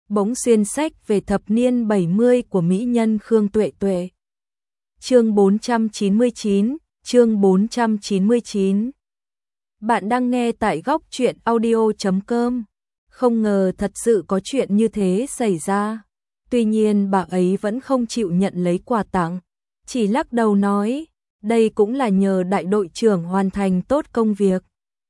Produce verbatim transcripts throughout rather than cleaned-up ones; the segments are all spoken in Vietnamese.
bỗng xuyên sách về thập niên bảy mươi của mỹ nhân Khương Tuệ Tuệ. Chương bốn trăm chín mươi chín, chương bốn trăm chín mươi chín. Bạn đang nghe tại góc truyện audio chấm com. Không ngờ thật sự có chuyện như thế xảy ra. Tuy nhiên bà ấy vẫn không chịu nhận lấy quà tặng, chỉ lắc đầu nói, đây cũng là nhờ đại đội trưởng hoàn thành tốt công việc.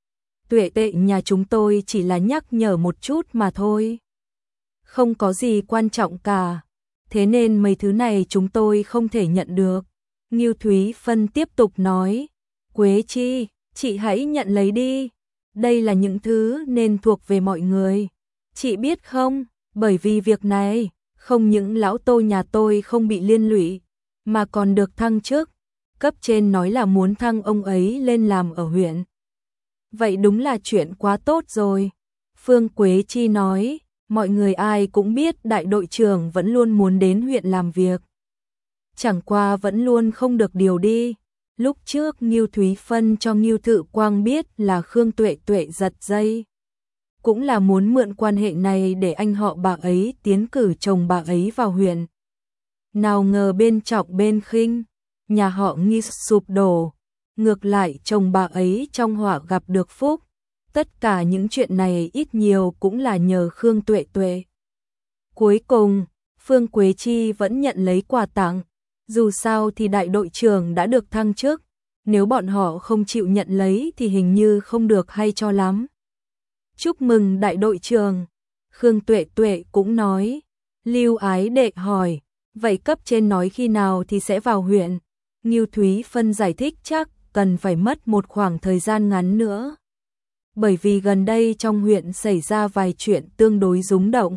Tuệ Tuệ nhà chúng tôi chỉ là nhắc nhở một chút mà thôi. Không có gì quan trọng cả, thế nên mấy thứ này chúng tôi không thể nhận được. Ngưu Thúy Phân tiếp tục nói, Quế Chi, chị hãy nhận lấy đi. Đây là những thứ nên thuộc về mọi người. Chị biết không, bởi vì việc này, không những lão Tô nhà tôi không bị liên lụy, mà còn được thăng chức. Cấp trên nói là muốn thăng ông ấy lên làm ở huyện. Vậy đúng là chuyện quá tốt rồi. Phương Quế Chi nói, mọi người ai cũng biết đại đội trưởng vẫn luôn muốn đến huyện làm việc. Chẳng qua vẫn luôn không được điều đi. Lúc trước Ngưu Thúy Phân cho Ngưu Thự Quang biết là Khương Tuệ Tuệ giật dây. Cũng là muốn mượn quan hệ này để anh họ bà ấy tiến cử chồng bà ấy vào huyện. Nào ngờ bên trọng bên khinh, nhà họ Nghi sụp đổ. Ngược lại chồng bà ấy trong họa gặp được phúc. Tất cả những chuyện này ít nhiều cũng là nhờ Khương Tuệ Tuệ. Cuối cùng, Phương Quế Chi vẫn nhận lấy quà tặng. Dù sao thì đại đội trưởng đã được thăng chức, nếu bọn họ không chịu nhận lấy thì hình như không được hay cho lắm. Chúc mừng đại đội trưởng. Khương Tuệ Tuệ cũng nói. Lưu Ái Đệ hỏi, vậy cấp trên nói khi nào thì sẽ vào huyện? Ngưu Thúy Phân giải thích chắc cần phải mất một khoảng thời gian ngắn nữa. Bởi vì gần đây trong huyện xảy ra vài chuyện tương đối rúng động.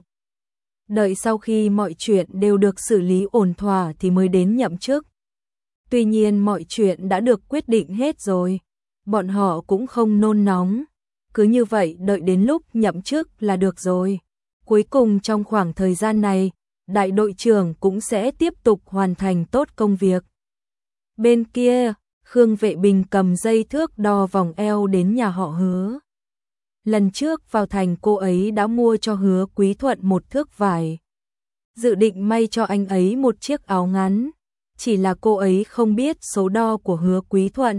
Đợi sau khi mọi chuyện đều được xử lý ổn thỏa thì mới đến nhậm chức. Tuy nhiên mọi chuyện đã được quyết định hết rồi. Bọn họ cũng không nôn nóng. Cứ như vậy đợi đến lúc nhậm chức là được rồi. Cuối cùng trong khoảng thời gian này, đại đội trưởng cũng sẽ tiếp tục hoàn thành tốt công việc. Bên kia, Khương Vệ Bình cầm dây thước đo vòng eo đến nhà họ Hứa. Lần trước vào thành cô ấy đã mua cho Hứa Quý Thuận một thước vải. Dự định may cho anh ấy một chiếc áo ngắn. Chỉ là cô ấy không biết số đo của Hứa Quý Thuận,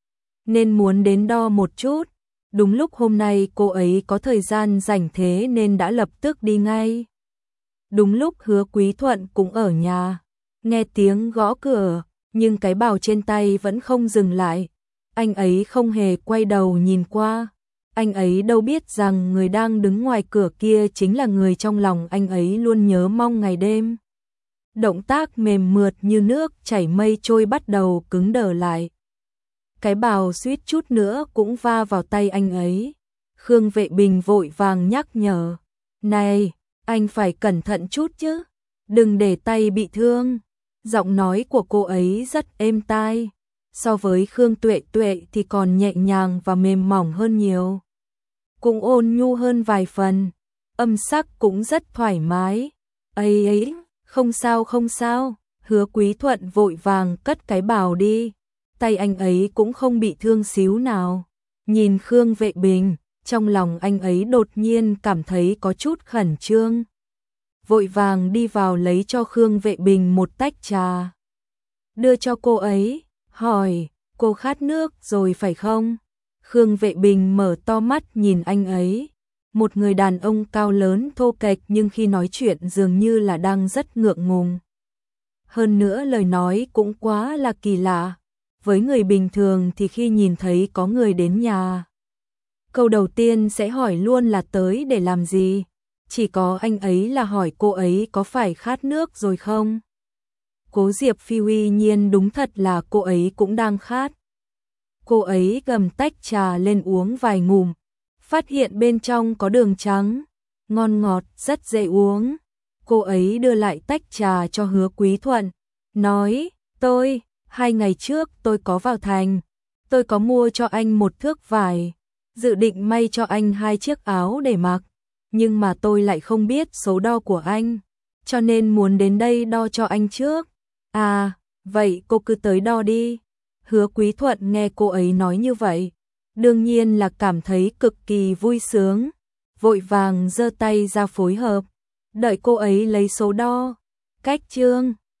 nên muốn đến đo một chút. Đúng lúc hôm nay cô ấy có thời gian rảnh thế nên đã lập tức đi ngay. Đúng lúc Hứa Quý Thuận cũng ở nhà. Nghe tiếng gõ cửa, nhưng cái bào trên tay vẫn không dừng lại. Anh ấy không hề quay đầu nhìn qua. Anh ấy đâu biết rằng người đang đứng ngoài cửa kia chính là người trong lòng anh ấy luôn nhớ mong ngày đêm. Động tác mềm mượt như nước chảy mây trôi bắt đầu cứng đờ lại. Cái bào suýt chút nữa cũng va vào tay anh ấy. Khương Vệ Bình vội vàng nhắc nhở. Này, anh phải cẩn thận chút chứ. Đừng để tay bị thương. Giọng nói của cô ấy rất êm tai. So với Khương Tuệ Tuệ thì còn nhẹ nhàng và mềm mỏng hơn nhiều. Cũng ôn nhu hơn vài phần. Âm sắc cũng rất thoải mái. Ấy ấy, không sao không sao. Hứa Quý Thuận vội vàng cất cái bào đi. Tay anh ấy cũng không bị thương xíu nào. Nhìn Khương Vệ Bình, trong lòng anh ấy đột nhiên cảm thấy có chút khẩn trương. Vội vàng đi vào lấy cho Khương Vệ Bình một tách trà. Đưa cho cô ấy, hỏi, cô khát nước rồi phải không? Khương Vệ Bình mở to mắt nhìn anh ấy. Một người đàn ông cao lớn thô kệch nhưng khi nói chuyện dường như là đang rất ngượng ngùng. Hơn nữa lời nói cũng quá là kỳ lạ. Với người bình thường thì khi nhìn thấy có người đến nhà, câu đầu tiên sẽ hỏi luôn là tới để làm gì. Chỉ có anh ấy là hỏi cô ấy có phải khát nước rồi không. Cố Diệp Phi uy nhiên đúng thật là cô ấy cũng đang khát. Cô ấy gầm tách trà lên uống vài ngụm, phát hiện bên trong có đường trắng, ngon ngọt, rất dễ uống. Cô ấy đưa lại tách trà cho Hứa Quý Thuận, nói, tôi, hai ngày trước tôi có vào thành, tôi có mua cho anh một thước vải, dự định may cho anh hai chiếc áo để mặc, nhưng mà tôi lại không biết số đo của anh, cho nên muốn đến đây đo cho anh trước. À, vậy cô cứ tới đo đi. Hứa Quý Thuận nghe cô ấy nói như vậy, đương nhiên là cảm thấy cực kỳ vui sướng, vội vàng giơ tay ra phối hợp. Đợi cô ấy lấy số đo. Cách chương